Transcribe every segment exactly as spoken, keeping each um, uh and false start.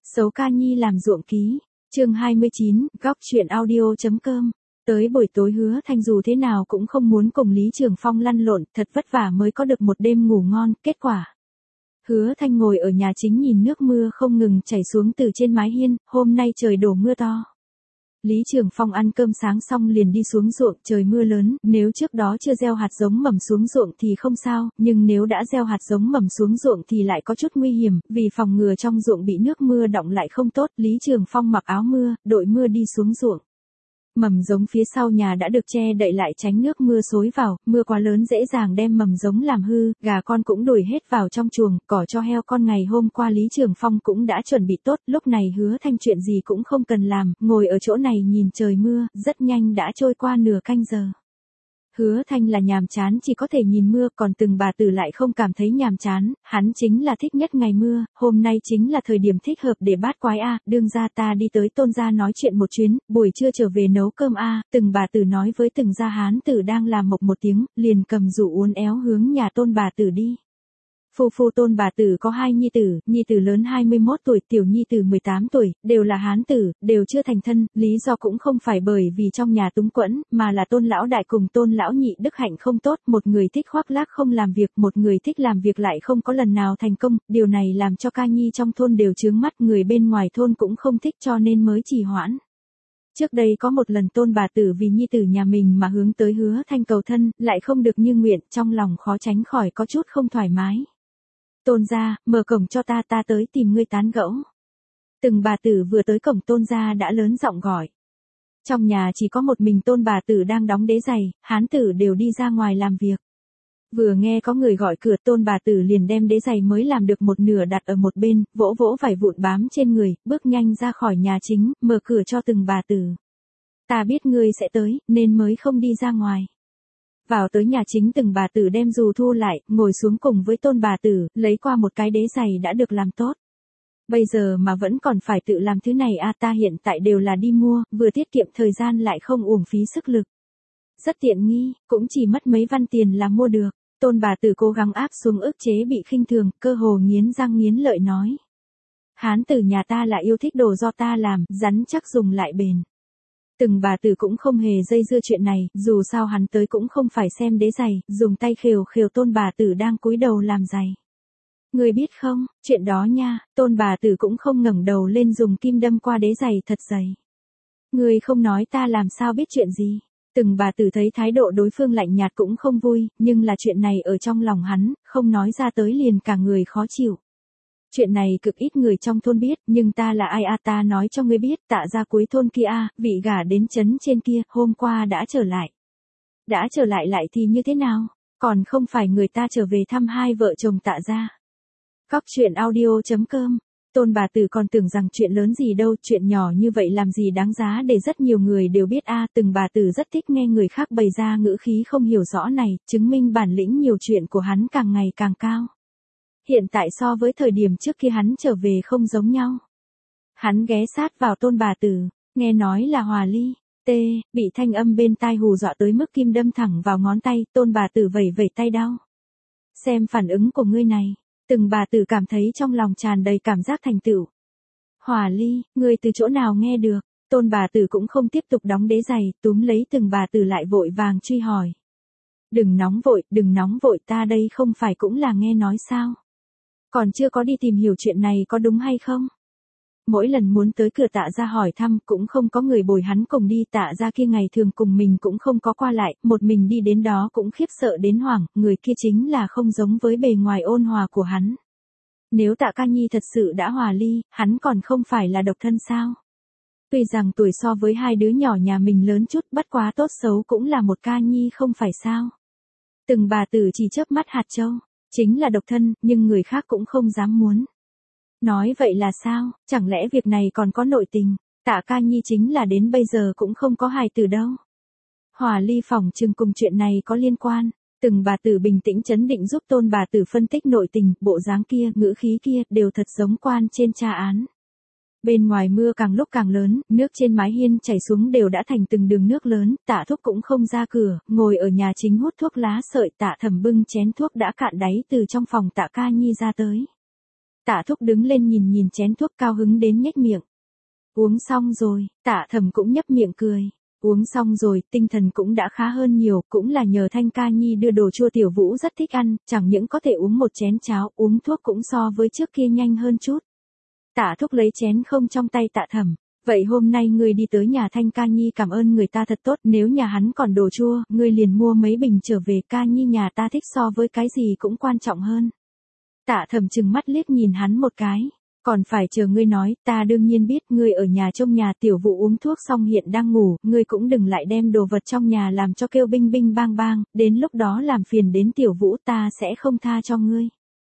Xấu ca nhi làm ruộng ký, chương hai mươi chín, góc chuyện audio.com. Tới buổi tối Hứa Thanh dù thế nào cũng không muốn cùng Lý Trường Phong lăn lộn, thật vất vả mới có được một đêm ngủ ngon, kết quả. Hứa Thanh ngồi ở nhà chính nhìn nước mưa không ngừng chảy xuống từ trên mái hiên, hôm nay trời đổ mưa to. Lý Trường Phong ăn cơm sáng xong liền đi xuống ruộng, trời mưa lớn, nếu trước đó chưa gieo hạt giống mầm xuống ruộng thì không sao, nhưng nếu đã gieo hạt giống mầm xuống ruộng thì lại có chút nguy hiểm, vì phòng ngừa trong ruộng bị nước mưa đọng lại không tốt, Lý Trường Phong mặc áo mưa, đội mưa đi xuống ruộng. Mầm giống phía sau nhà đã được che đậy lại tránh nước mưa xối vào, mưa quá lớn dễ dàng đem mầm giống làm hư, gà con cũng đuổi hết vào trong chuồng, cỏ cho heo con ngày hôm qua Lý Trường Phong cũng đã chuẩn bị tốt, lúc này Hứa Thanh chuyện gì cũng không cần làm, ngồi ở chỗ này nhìn trời mưa, rất nhanh đã trôi qua nửa canh giờ. Hứa Thanh là nhàm chán chỉ có thể nhìn mưa, còn từng bà tử lại không cảm thấy nhàm chán, hắn chính là thích nhất ngày mưa, hôm nay chính là thời điểm thích hợp để bát quái a, đương gia ta đi tới Tôn gia nói chuyện một chuyến, buổi trưa trở về nấu cơm a, từng bà tử nói với từng gia hán tử đang làm mộc một tiếng, liền cầm dụ uốn éo hướng nhà Tôn bà tử đi. Phu phu Tôn bà tử có hai nhi tử, nhi tử lớn hai mươi mốt tuổi, tiểu nhi tử mười tám tuổi, đều là hán tử, đều chưa thành thân, lý do cũng không phải bởi vì trong nhà túng quẫn, mà là Tôn lão đại cùng Tôn lão nhị đức hạnh không tốt, một người thích khoác lác không làm việc, một người thích làm việc lại không có lần nào thành công, điều này làm cho ca nhi trong thôn đều chướng mắt, người bên ngoài thôn cũng không thích cho nên mới trì hoãn. Trước đây có một lần Tôn bà tử vì nhi tử nhà mình mà hướng tới Hứa Thanh cầu thân, lại không được như nguyện, trong lòng khó tránh khỏi có chút không thoải mái. Tôn gia, mở cổng cho ta, ta tới tìm ngươi tán gẫu. Từng bà tử vừa tới cổng Tôn gia đã lớn giọng gọi. Trong nhà chỉ có một mình Tôn bà tử đang đóng đế giày, hán tử đều đi ra ngoài làm việc. Vừa nghe có người gọi cửa, Tôn bà tử liền đem đế giày mới làm được một nửa đặt ở một bên, vỗ vỗ vải vụn bám trên người, bước nhanh ra khỏi nhà chính, mở cửa cho từng bà tử. Ta biết ngươi sẽ tới, nên mới không đi ra ngoài. Vào tới nhà chính từng bà tử đem dù thu lại, ngồi xuống cùng với Tôn bà tử, lấy qua một cái đế giày đã được làm tốt. Bây giờ mà vẫn còn phải tự làm thứ này a, ta hiện tại đều là đi mua, vừa tiết kiệm thời gian lại không uổng phí sức lực. Rất tiện nghi, cũng chỉ mất mấy văn tiền là mua được. Tôn bà tử cố gắng áp xuống ức chế bị khinh thường, cơ hồ nghiến răng nghiến lợi nói. Hán tử nhà ta là yêu thích đồ do ta làm, rắn chắc dùng lại bền. Từng bà tử cũng không hề dây dưa chuyện này, dù sao hắn tới cũng không phải xem đế giày, dùng tay khều khều Tôn bà tử đang cúi đầu làm giày. Người biết không, chuyện đó nha, Tôn bà tử cũng không ngẩng đầu lên dùng kim đâm qua đế giày thật dày. Người không nói ta làm sao biết chuyện gì. Từng bà tử thấy thái độ đối phương lạnh nhạt cũng không vui, nhưng là chuyện này ở trong lòng hắn, không nói ra tới liền cả người khó chịu. Chuyện này cực ít người trong thôn biết, nhưng ta là ai a, ta nói cho ngươi biết, Tạ gia cuối thôn kia a, vị gả đến trấn trên kia, hôm qua đã trở lại. Đã trở lại lại thì như thế nào, còn không phải người ta trở về thăm hai vợ chồng Tạ gia. Góc chuyện audio.com. Tôn bà tử còn tưởng rằng chuyện lớn gì đâu, chuyện nhỏ như vậy làm gì đáng giá để rất nhiều người đều biết a, từng bà tử rất thích nghe người khác bày ra ngữ khí không hiểu rõ này, chứng minh bản lĩnh nhiều chuyện của hắn càng ngày càng cao. Hiện tại so với thời điểm trước khi hắn trở về không giống nhau. Hắn ghé sát vào Tôn bà tử, nghe nói là Hòa Ly, tê, bị thanh âm bên tai hù dọa tới mức kim đâm thẳng vào ngón tay, Tôn bà tử vẩy vẩy tay đau. Xem phản ứng của ngươi này, từng bà tử cảm thấy trong lòng tràn đầy cảm giác thành tựu. Hòa Ly, ngươi từ chỗ nào nghe được? Tôn bà tử cũng không tiếp tục đóng đế giày, túm lấy từng bà tử lại vội vàng truy hỏi. Đừng nóng vội, đừng nóng vội, ta đây không phải cũng là nghe nói sao? Còn chưa có đi tìm hiểu chuyện này có đúng hay không? Mỗi lần muốn tới cửa Tạ gia hỏi thăm cũng không có người bồi hắn cùng đi, Tạ gia kia ngày thường cùng mình cũng không có qua lại, một mình đi đến đó cũng khiếp sợ đến hoảng, người kia chính là không giống với bề ngoài ôn hòa của hắn. Nếu Tạ ca nhi thật sự đã hòa ly, hắn còn không phải là độc thân sao? Tuy rằng tuổi so với hai đứa nhỏ nhà mình lớn chút, bất quá tốt xấu cũng là một ca nhi không phải sao? Từng bà tử chỉ chớp mắt hạt châu. Chính là độc thân, nhưng người khác cũng không dám muốn. Nói vậy là sao, chẳng lẽ việc này còn có nội tình, Tạ ca nhi chính là đến bây giờ cũng không có hài tử đâu. Hòa Ly phỏng chừng cùng chuyện này có liên quan, từng bà tử bình tĩnh trấn định giúp Tôn bà tử phân tích nội tình, bộ dáng kia, ngữ khí kia, đều thật giống quan trên tra án. Bên ngoài mưa càng lúc càng lớn, nước trên mái hiên chảy xuống đều đã thành từng đường nước lớn, Tạ Thúc cũng không ra cửa, ngồi ở nhà chính hút thuốc lá sợi, Tạ Thẩm bưng chén thuốc đã cạn đáy từ trong phòng Tạ ca nhi ra tới. Tạ Thúc đứng lên nhìn nhìn chén thuốc cao hứng đến nhếch miệng. Uống xong rồi, Tạ Thẩm cũng nhấp miệng cười. Uống xong rồi, tinh thần cũng đã khá hơn nhiều, cũng là nhờ Thanh Ca Nhi đưa đồ chua Tiểu Vũ rất thích ăn, chẳng những có thể uống một chén cháo, uống thuốc cũng so với trước kia nhanh hơn chút. Tạ Thúc lấy chén không trong tay Tạ Thẩm. Vậy hôm nay ngươi đi tới nhà Thanh Ca Nhi cảm ơn người ta thật tốt, nếu nhà hắn còn đồ chua, ngươi liền mua mấy bình trở về, Ca Nhi nhà ta thích so với cái gì cũng quan trọng hơn. Tạ Thẩm trừng mắt liếc nhìn hắn một cái. Còn phải chờ ngươi nói, ta đương nhiên biết, ngươi ở nhà trong nhà Tiểu Vũ uống thuốc xong hiện đang ngủ, ngươi cũng đừng lại đem đồ vật trong nhà làm cho kêu binh binh bang bang, đến lúc đó làm phiền đến Tiểu Vũ ta sẽ không tha cho ngươi.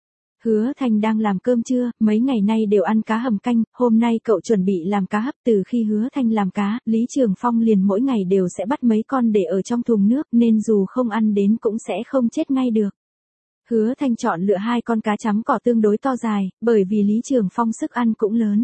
Hứa Thanh đang làm cơm trưa, mấy ngày nay đều ăn cá hầm canh, hôm nay cậu chuẩn bị làm cá hấp. Từ khi Hứa Thanh làm cá, Lý Trường Phong liền mỗi ngày đều sẽ bắt mấy con để ở trong thùng nước, nên dù không ăn đến cũng sẽ không chết ngay được. Hứa Thanh chọn lựa hai con cá chấm cỏ tương đối to dài, bởi vì Lý Trường Phong sức ăn cũng lớn.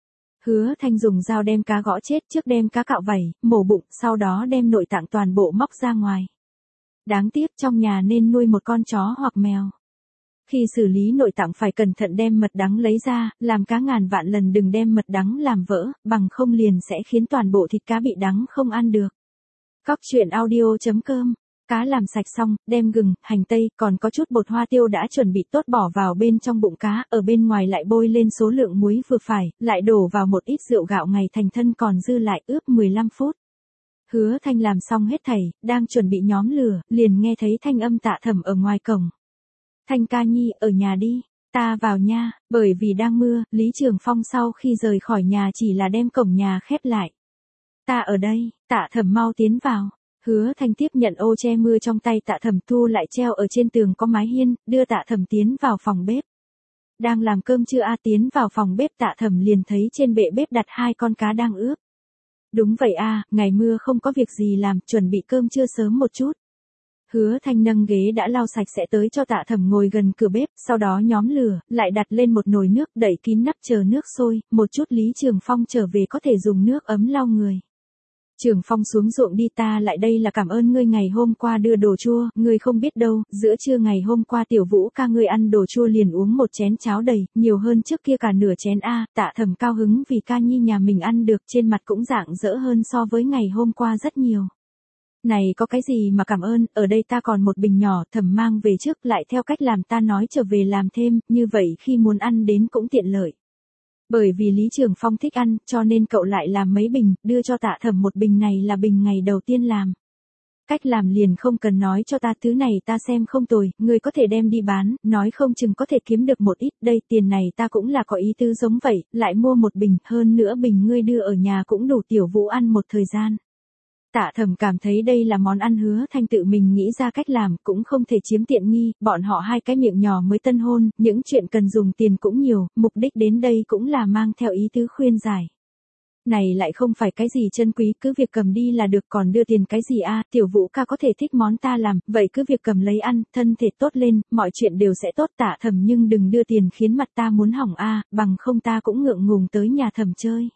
Hứa Thanh dùng dao đem cá gõ chết, trước đem cá cạo vảy, mổ bụng, sau đó đem nội tạng toàn bộ móc ra ngoài. Đáng tiếc trong nhà nên nuôi một con chó hoặc mèo. Khi xử lý nội tạng phải cẩn thận đem mật đắng lấy ra, làm cá ngàn vạn lần đừng đem mật đắng làm vỡ, bằng không liền sẽ khiến toàn bộ thịt cá bị đắng không ăn được. Cóc truyện audio chấm com. Cá làm sạch xong, đem gừng, hành tây, còn có chút bột hoa tiêu đã chuẩn bị tốt bỏ vào bên trong bụng cá, ở bên ngoài lại bôi lên số lượng muối vừa phải, lại đổ vào một ít rượu gạo ngày thành thân còn dư lại ướp mười lăm phút. Hứa Thanh làm xong hết thảy, đang chuẩn bị nhóm lửa, liền nghe thấy thanh âm Tạ Thẩm ở ngoài cổng. Thanh Ca Nhi, ở nhà đi, ta vào nha, bởi vì đang mưa, Lý Trường Phong sau khi rời khỏi nhà chỉ là đem cổng nhà khép lại. Ta ở đây, Tạ Thẩm mau tiến vào. Hứa Thanh tiếp nhận ô che mưa trong tay Tạ Thẩm thu lại treo ở trên tường có mái hiên, đưa Tạ Thẩm tiến vào phòng bếp. Đang làm cơm chưa a tiến vào phòng bếp Tạ Thẩm liền thấy trên bệ bếp đặt hai con cá đang ướp. Đúng vậy a, ngày mưa không có việc gì làm, chuẩn bị cơm trưa sớm một chút. Hứa Thanh nâng ghế đã lau sạch sẽ tới cho Tạ Thẩm ngồi gần cửa bếp, sau đó nhóm lửa, lại đặt lên một nồi nước đậy kín nắp chờ nước sôi, một chút Lý Trường Phong trở về có thể dùng nước ấm lau người. Trường Phong xuống ruộng đi, ta lại đây là cảm ơn ngươi ngày hôm qua đưa đồ chua, ngươi không biết đâu, giữa trưa ngày hôm qua Tiểu Vũ ca ngươi ăn đồ chua liền uống một chén cháo đầy, nhiều hơn trước kia cả nửa chén a. Tạ Thẩm cao hứng vì Ca Nhi nhà mình ăn được, trên mặt cũng rạng rỡ hơn so với ngày hôm qua rất nhiều. Này có cái gì mà cảm ơn, ở đây ta còn một bình nhỏ, Thẩm mang về trước, lại theo cách làm ta nói trở về làm thêm, như vậy khi muốn ăn đến cũng tiện lợi. Bởi vì Lý Trường Phong thích ăn, cho nên cậu lại làm mấy bình, đưa cho Tạ Thẩm một bình này là bình ngày đầu tiên làm. Cách làm liền không cần nói cho ta, thứ này ta xem không tồi, ngươi có thể đem đi bán, nói không chừng có thể kiếm được một ít, đây tiền này ta cũng là có ý tứ giống vậy, lại mua một bình, hơn nữa bình ngươi đưa ở nhà cũng đủ Tiểu Vũ ăn một thời gian. Tạ Thẩm cảm thấy đây là món ăn Hứa Thanh tự mình nghĩ ra cách làm, cũng không thể chiếm tiện nghi, bọn họ hai cái miệng nhỏ mới tân hôn, những chuyện cần dùng tiền cũng nhiều, mục đích đến đây cũng là mang theo ý tứ khuyên giải. Này lại không phải cái gì chân quý, cứ việc cầm đi là được, còn đưa tiền cái gì a? Tiểu Vũ ca có thể thích món ta làm, vậy cứ việc cầm lấy ăn, thân thể tốt lên, mọi chuyện đều sẽ tốt. Tạ Thẩm nhưng đừng đưa tiền khiến mặt ta muốn hỏng a, bằng không ta cũng ngượng ngùng tới nhà Thẩm chơi.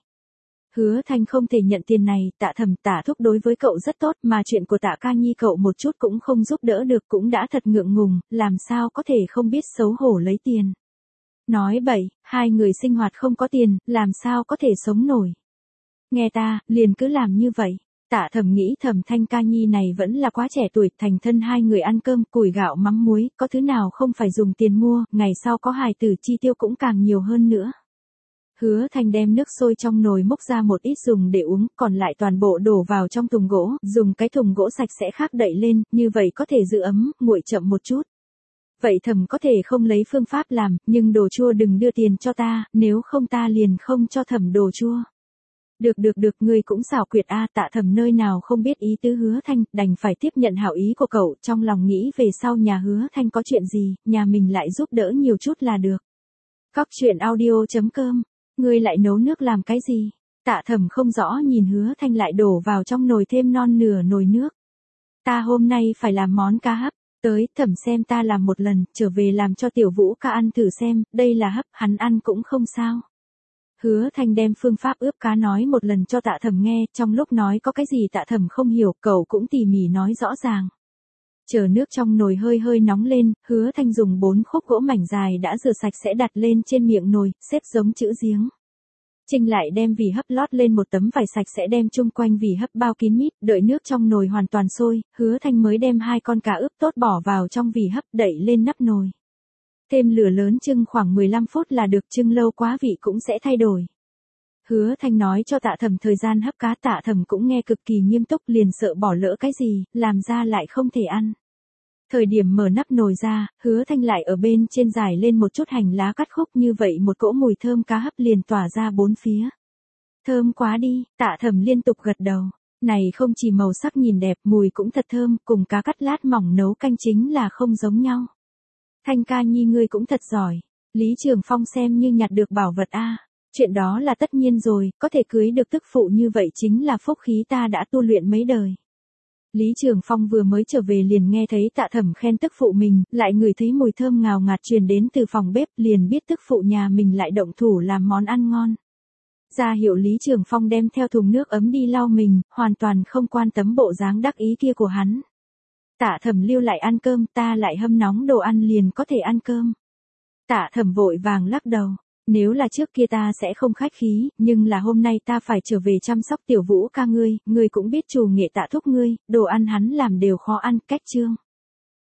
Hứa Thanh không thể nhận tiền này, Tạ Thẩm Tạ Thúc đối với cậu rất tốt, mà chuyện của Tạ Ca Nhi cậu một chút cũng không giúp đỡ được, cũng đã thật ngượng ngùng, làm sao có thể không biết xấu hổ lấy tiền. Nói bậy, hai người sinh hoạt không có tiền, làm sao có thể sống nổi. Nghe ta, liền cứ làm như vậy. Tạ Thẩm nghĩ thầm Thanh Ca Nhi này vẫn là quá trẻ tuổi, thành thân hai người ăn cơm, củi gạo mắm muối, có thứ nào không phải dùng tiền mua, ngày sau có hài tử chi tiêu cũng càng nhiều hơn nữa. Hứa Thanh đem nước sôi trong nồi múc ra một ít dùng để uống, còn lại toàn bộ đổ vào trong thùng gỗ, dùng cái thùng gỗ sạch sẽ khác đậy lên, như vậy có thể giữ ấm, nguội chậm một chút. Vậy Thẩm có thể không lấy phương pháp làm, nhưng đồ chua đừng đưa tiền cho ta, nếu không ta liền không cho Thẩm đồ chua. Được được được, ngươi cũng xảo quyệt a. Tạ Thẩm nơi nào không biết ý tứ Hứa Thanh, đành phải tiếp nhận hảo ý của cậu, trong lòng nghĩ về sau nhà Hứa Thanh có chuyện gì, nhà mình lại giúp đỡ nhiều chút là được. Cóc truyện audio chấm com. Ngươi lại nấu nước làm cái gì? Tạ Thẩm không rõ nhìn Hứa Thanh lại đổ vào trong nồi thêm non nửa nồi nước. Ta hôm nay phải làm món cá hấp, tới Thẩm xem ta làm một lần, trở về làm cho Tiểu Vũ ca ăn thử xem, đây là hấp, hắn ăn cũng không sao. Hứa Thanh đem phương pháp ướp cá nói một lần cho Tạ Thẩm nghe, trong lúc nói có cái gì Tạ Thẩm không hiểu, cậu cũng tỉ mỉ nói rõ ràng. Chờ nước trong nồi hơi hơi nóng lên, Hứa Thanh dùng bốn khúc gỗ mảnh dài đã rửa sạch sẽ đặt lên trên miệng nồi, xếp giống chữ giếng. Trinh lại đem vỉ hấp lót lên một tấm vải sạch sẽ đem chung quanh vỉ hấp bao kín mít, đợi nước trong nồi hoàn toàn sôi, Hứa Thanh mới đem hai con cá ướp tốt bỏ vào trong vỉ hấp, đậy lên nắp nồi. Thêm lửa lớn chưng khoảng mười lăm phút là được, chưng lâu quá vị cũng sẽ thay đổi. Hứa Thanh nói cho Tạ Thẩm thời gian hấp cá, Tạ Thẩm cũng nghe cực kỳ nghiêm túc, liền sợ bỏ lỡ cái gì, làm ra lại không thể ăn. Thời điểm mở nắp nồi ra, Hứa Thanh lại ở bên trên rải lên một chút hành lá cắt khúc, như vậy một cỗ mùi thơm cá hấp liền tỏa ra bốn phía. Thơm quá đi, Tạ Thẩm liên tục gật đầu. Này không chỉ màu sắc nhìn đẹp, mùi cũng thật thơm, cùng cá cắt lát mỏng nấu canh chính là không giống nhau. Thanh ca nhi ngươi cũng thật giỏi. Lý Trường Phong xem như nhặt được bảo vật a. Chuyện đó là tất nhiên rồi, có thể cưới được tức phụ như vậy chính là phúc khí ta đã tu luyện mấy đời. Lý Trường Phong vừa mới trở về liền nghe thấy Tạ Thẩm khen tức phụ mình, lại ngửi thấy mùi thơm ngào ngạt truyền đến từ phòng bếp, liền biết tức phụ nhà mình lại động thủ làm món ăn ngon. Ra hiệu Lý Trường Phong đem theo thùng nước ấm đi lau mình, hoàn toàn không quan tâm bộ dáng đắc ý kia của hắn. Tạ Thẩm lưu lại ăn cơm, ta lại hâm nóng đồ ăn liền có thể ăn cơm. Tạ Thẩm vội vàng lắc đầu. Nếu là trước kia ta sẽ không khách khí, nhưng là hôm nay ta phải trở về chăm sóc tiểu Vũ ca ngươi, ngươi cũng biết chủ nghệ Tạ thúc ngươi, đồ ăn hắn làm đều khó ăn, cách chương.